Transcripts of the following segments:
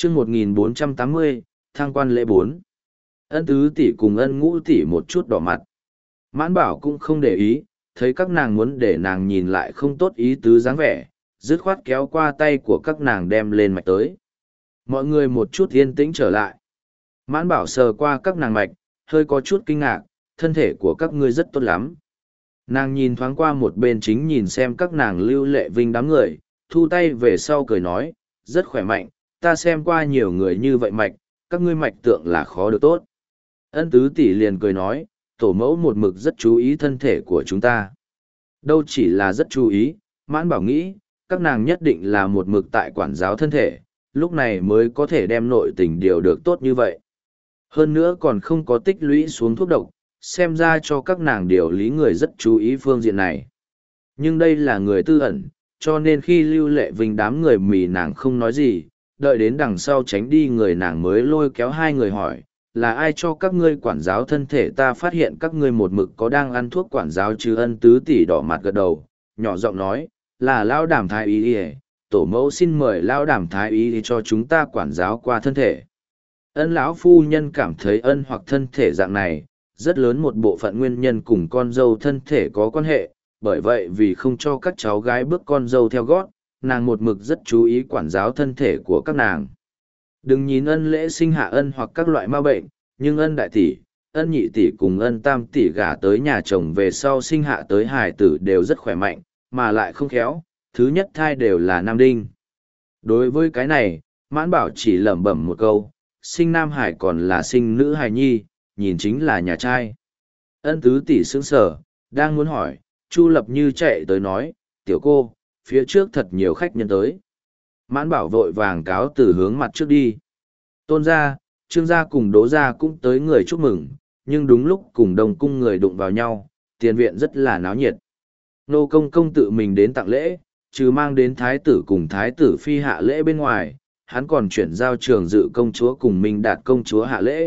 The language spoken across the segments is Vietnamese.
chương 1480, thăng quan lễ 4. Ân tứ tỷ cùng ân ngũ tỷ một chút đỏ mặt. Mãn bảo cũng không để ý, thấy các nàng muốn để nàng nhìn lại không tốt ý tứ dáng vẻ, dứt khoát kéo qua tay của các nàng đem lên mạch tới. Mọi người một chút yên tĩnh trở lại. Mãn bảo sờ qua các nàng mạch, hơi có chút kinh ngạc, thân thể của các ngươi rất tốt lắm. Nàng nhìn thoáng qua một bên chính nhìn xem các nàng lưu lệ vinh đám người, thu tay về sau cười nói, rất khỏe mạnh, ta xem qua nhiều người như vậy mạch, các ngươi mạch tượng là khó được tốt. Ân tứ tỷ liền cười nói, tổ mẫu một mực rất chú ý thân thể của chúng ta. Đâu chỉ là rất chú ý, mãn bảo nghĩ, các nàng nhất định là một mực tại quản giáo thân thể, lúc này mới có thể đem nội tình điều được tốt như vậy. Hơn nữa còn không có tích lũy xuống thuốc độc, xem ra cho các nàng điều lý người rất chú ý phương diện này. Nhưng đây là người tư ẩn, cho nên khi lưu lệ vinh đám người mì nàng không nói gì, đợi đến đằng sau tránh đi người nàng mới lôi kéo hai người hỏi, là ai cho các ngươi quản giáo thân thể, ta phát hiện các ngươi một mực có đang ăn thuốc quản giáo chứ. Ân tứ tỷ đỏ mặt gật đầu, nhỏ giọng nói, là Lão Đàm thái y y, tổ mẫu xin mời Lão Đàm thái y cho chúng ta quản giáo qua thân thể. Ân lão phu nhân cảm thấy ân hoặc thân thể dạng này, rất lớn một bộ phận nguyên nhân cùng con dâu thân thể có quan hệ, bởi vậy vì không cho các cháu gái bước con dâu theo gót, nàng một mực rất chú ý quản giáo thân thể của các nàng. Đừng nhìn ân lễ sinh hạ ân hoặc các loại ma bệnh, nhưng ân đại tỷ, ân nhị tỷ cùng ân tam tỷ gả tới nhà chồng về sau sinh hạ tới hài tử đều rất khỏe mạnh, mà lại không khéo, thứ nhất thai đều là nam đinh. Đối với cái này, mãn bảo chỉ lẩm bẩm một câu, sinh nam hải còn là sinh nữ hài nhi, nhìn chính là nhà trai. Ân tứ tỷ sững sờ, đang muốn hỏi, Chu Lập Như chạy tới nói, tiểu cô, phía trước thật nhiều khách nhân tới. Mãn bảo vội vàng cáo từ hướng mặt trước đi. Tôn gia, Trương gia cùng Đỗ gia cũng tới người chúc mừng, nhưng đúng lúc cùng Đông cung người đụng vào nhau, tiền viện rất là náo nhiệt. Nô công công tự mình đến tặng lễ, trừ mang đến thái tử cùng thái tử phi hạ lễ bên ngoài, hắn còn chuyển giao Trường Dự công chúa cùng Minh Đạt công chúa hạ lễ.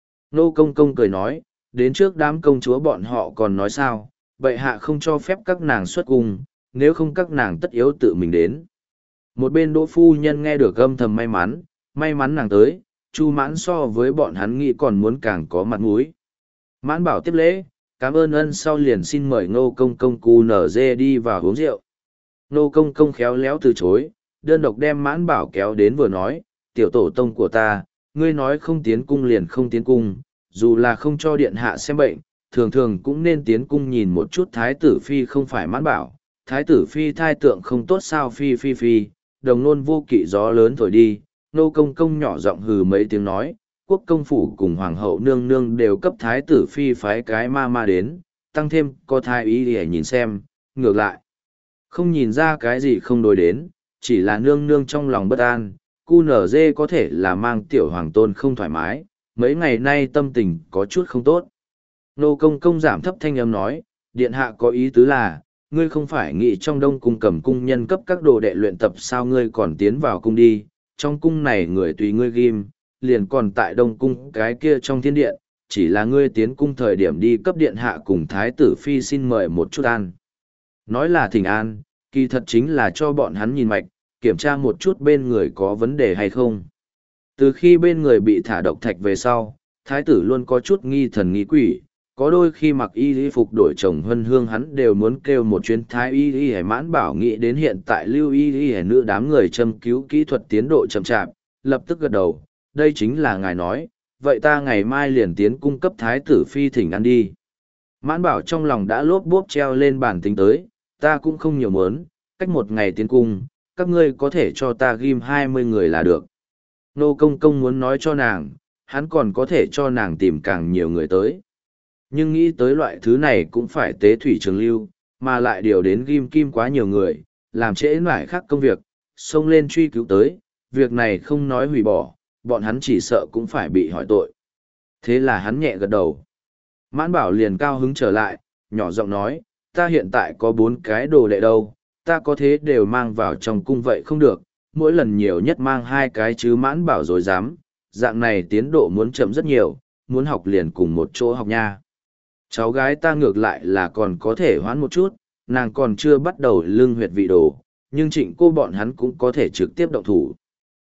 Nô công công cười nói, đến trước đám công chúa bọn họ còn nói sao, bệ hạ không cho phép các nàng xuất cung, nếu không các nàng tất yếu tự mình đến. Một bên Đỗ phu nhân nghe được âm thầm may mắn nàng tới, Chu Mãn so với bọn hắn nghĩ còn muốn càng có mặt mũi. Mãn bảo tiếp lễ, cảm ơn ân sau liền xin mời Nô công công cu nở dê đi vào uống rượu. Nô công công khéo léo từ chối, đơn độc đem Mãn bảo kéo đến vừa nói, tiểu tổ tông của ta, ngươi nói không tiến cung liền không tiến cung, dù là không cho điện hạ xem bệnh, thường thường cũng nên tiến cung nhìn một chút thái tử phi. Không phải Mãn bảo, thái tử phi thai tượng không tốt sao? Phi, đồng nôn vô kỵ gió lớn thổi đi. Nô công công nhỏ giọng hừ mấy tiếng nói, quốc công phủ cùng hoàng hậu nương nương đều cấp thái tử phi phái cái ma đến, tăng thêm có thái ý để nhìn xem, ngược lại không nhìn ra cái gì không đối đến, chỉ là nương nương trong lòng bất an. Cu nở dê có thể là mang tiểu hoàng tôn không thoải mái, mấy ngày nay tâm tình có chút không tốt. Nô công công giảm thấp thanh âm nói, điện hạ có ý tứ là, ngươi không phải nghĩ trong đông cung cầm cung nhân cấp các đồ đệ luyện tập sao? Ngươi còn tiến vào cung đi, trong cung này người tùy ngươi ghim, liền còn tại đông cung cái kia trong thiên điện, chỉ là ngươi tiến cung thời điểm đi cấp điện hạ cùng thái tử phi xin mời một chút an. Nói là thỉnh an, kỳ thật chính là cho bọn hắn nhìn mạch, kiểm tra một chút bên người có vấn đề hay không. Từ khi bên người bị thả độc thạch về sau, thái tử luôn có chút nghi thần nghi quỷ, có đôi khi mặc y phục đổi chồng huân hương hắn đều muốn kêu một chuyến thái y. Mãn bảo nghĩ đến hiện tại lưu y nữ đám người châm cứu kỹ thuật tiến độ chậm chạp, lập tức gật đầu, đây chính là ngài nói, vậy ta ngày mai liền tiến cung cấp thái tử phi thỉnh ăn đi. Mãn bảo trong lòng đã lốp bốp treo lên bàn tính tới, ta cũng không nhiều muốn, cách một ngày tiến cung, các ngươi có thể cho ta ghim 20 người là được. Nô công công muốn nói cho nàng, hắn còn có thể cho nàng tìm càng nhiều người tới. Nhưng nghĩ tới loại thứ này cũng phải tế thủy trường lưu, mà lại điều đến ghim kim quá nhiều người, làm trễ nải khác công việc, xông lên truy cứu tới, việc này không nói hủy bỏ, bọn hắn chỉ sợ cũng phải bị hỏi tội. Thế là hắn nhẹ gật đầu. Mãn bảo liền cao hứng trở lại, nhỏ giọng nói, ta hiện tại có 4 cái đồ đệ đâu, ta có thế đều mang vào trong cung vậy không được, mỗi lần nhiều nhất mang 2 cái chứ. Mãn bảo rồi dám, dạng này tiến độ muốn chậm rất nhiều, muốn học liền cùng một chỗ học nha. Cháu gái ta ngược lại là còn có thể hoãn một chút, nàng còn chưa bắt đầu lưng huyệt vị đồ, nhưng Trịnh cô bọn hắn cũng có thể trực tiếp động thủ.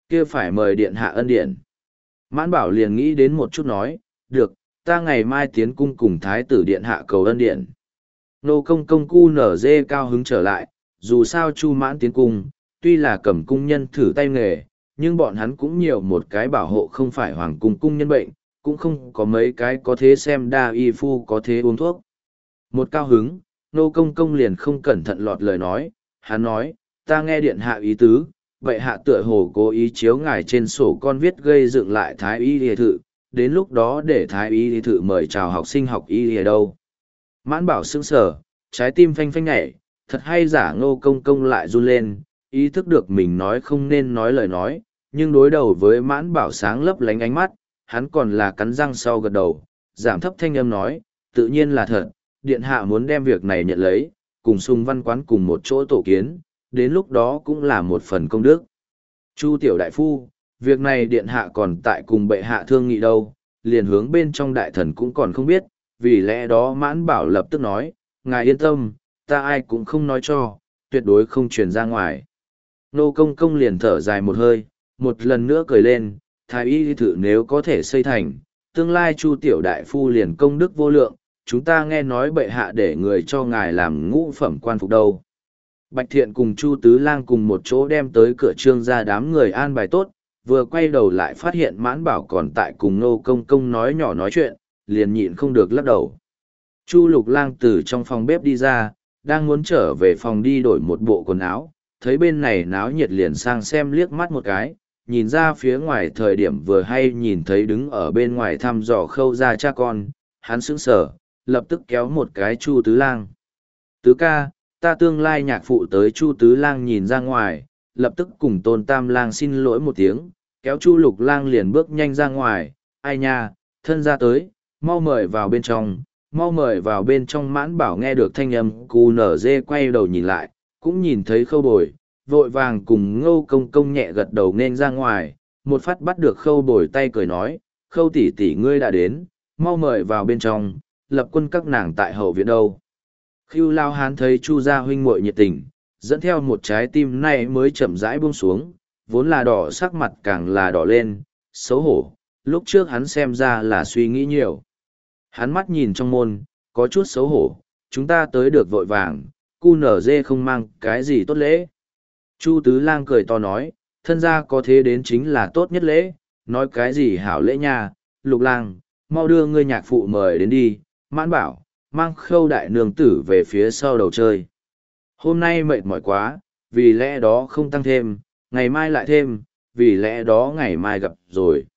Kia phải mời điện hạ ân điển. Mãn bảo liền nghĩ đến một chút nói, được, ta ngày mai tiến cung cùng thái tử điện hạ cầu ân điển. Nô công công cu nở dê cao hứng trở lại, dù sao Chu Mãn tiến cung, tuy là cầm cung nhân thử tay nghề, nhưng bọn hắn cũng nhiều một cái bảo hộ không phải hoàng cung cung nhân bệnh, cũng không có mấy cái có thế xem đa y phu có thế uống thuốc. Một cao hứng, nô công công liền không cẩn thận lọt lời nói, hắn nói, ta nghe điện hạ ý tứ, vậy hạ tựa hồ cố ý chiếu ngài trên sổ con viết gây dựng lại thái y lìa thự, đến lúc đó để thái y lìa thự mời chào học sinh học y lìa đâu. Mãn bảo sững sờ, trái tim phanh phanh nhảy, thật hay giả ngô công công lại run lên, ý thức được mình nói không nên nói lời nói, nhưng đối đầu với mãn bảo sáng lấp lánh ánh mắt, hắn còn là cắn răng sau gật đầu, giảm thấp thanh âm nói, tự nhiên là thật, điện hạ muốn đem việc này nhận lấy, cùng Sùng Văn Quán cùng một chỗ tổ kiến, đến lúc đó cũng là một phần công đức. Chu tiểu đại phu, việc này điện hạ còn tại cùng bệ hạ thương nghị đâu, liền hướng bên trong đại thần cũng còn không biết, vì lẽ đó mãn bảo lập tức nói, ngài yên tâm, ta ai cũng không nói cho, tuyệt đối không truyền ra ngoài. Nô công công liền thở dài một hơi, một lần nữa cười lên, thái y thử nếu có thể xây thành, tương lai Chu tiểu đại phu liền công đức vô lượng, chúng ta nghe nói bệ hạ để người cho ngài làm ngũ phẩm quan phục đâu. Bạch Thiện cùng Chu Tứ Lang cùng một chỗ đem tới cửa trương ra đám người an bài tốt, vừa quay đầu lại phát hiện mãn bảo còn tại cùng nô công công nói nhỏ nói chuyện, liền nhịn không được lắc đầu. Chu Lục Lang từ trong phòng bếp đi ra, đang muốn trở về phòng đi đổi một bộ quần áo, thấy bên này náo nhiệt liền sang xem liếc mắt một cái, nhìn ra phía ngoài thời điểm vừa hay nhìn thấy đứng ở bên ngoài thăm dò Khâu ra cha con, hắn sững sờ, lập tức kéo một cái Chu Tứ Lang. Tứ ca, ta tương lai nhạc phụ tới. Chu Tứ Lang nhìn ra ngoài, lập tức cùng Tôn Tam Lang xin lỗi một tiếng, kéo Chu Lục Lang liền bước nhanh ra ngoài, ai nha, thân ra tới, mau mời vào bên trong, mau mời vào bên trong. Mãn bảo nghe được thanh âm cu nở dê quay đầu nhìn lại, cũng nhìn thấy Khâu Bồi, vội vàng cùng Ngô công công nhẹ gật đầu nên ra ngoài, một phát bắt được Khâu Bồi tay cười nói, Khâu tỷ tỷ ngươi đã đến, mau mời vào bên trong, lập quân các nàng tại hậu viện đâu. Khưu Lao Hán thấy Chu gia huynh muội nhiệt tình, dẫn theo một trái tim này mới chậm rãi buông xuống, vốn là đỏ sắc mặt càng là đỏ lên, xấu hổ, lúc trước hắn xem ra là suy nghĩ nhiều. Hắn mắt nhìn trong môn, có chút xấu hổ, chúng ta tới được vội vàng, cu nở dê không mang cái gì tốt lễ. Chu Tứ Lang cười to nói, thân gia có thế đến chính là tốt nhất lễ, nói cái gì hảo lễ nha, Lục Lang, mau đưa ngươi nhạc phụ mời đến đi, Mãn bảo, mang Khâu đại nương tử về phía sau đầu chơi. Hôm nay mệt mỏi quá, vì lẽ đó không tăng thêm, ngày mai lại thêm, vì lẽ đó ngày mai gặp rồi.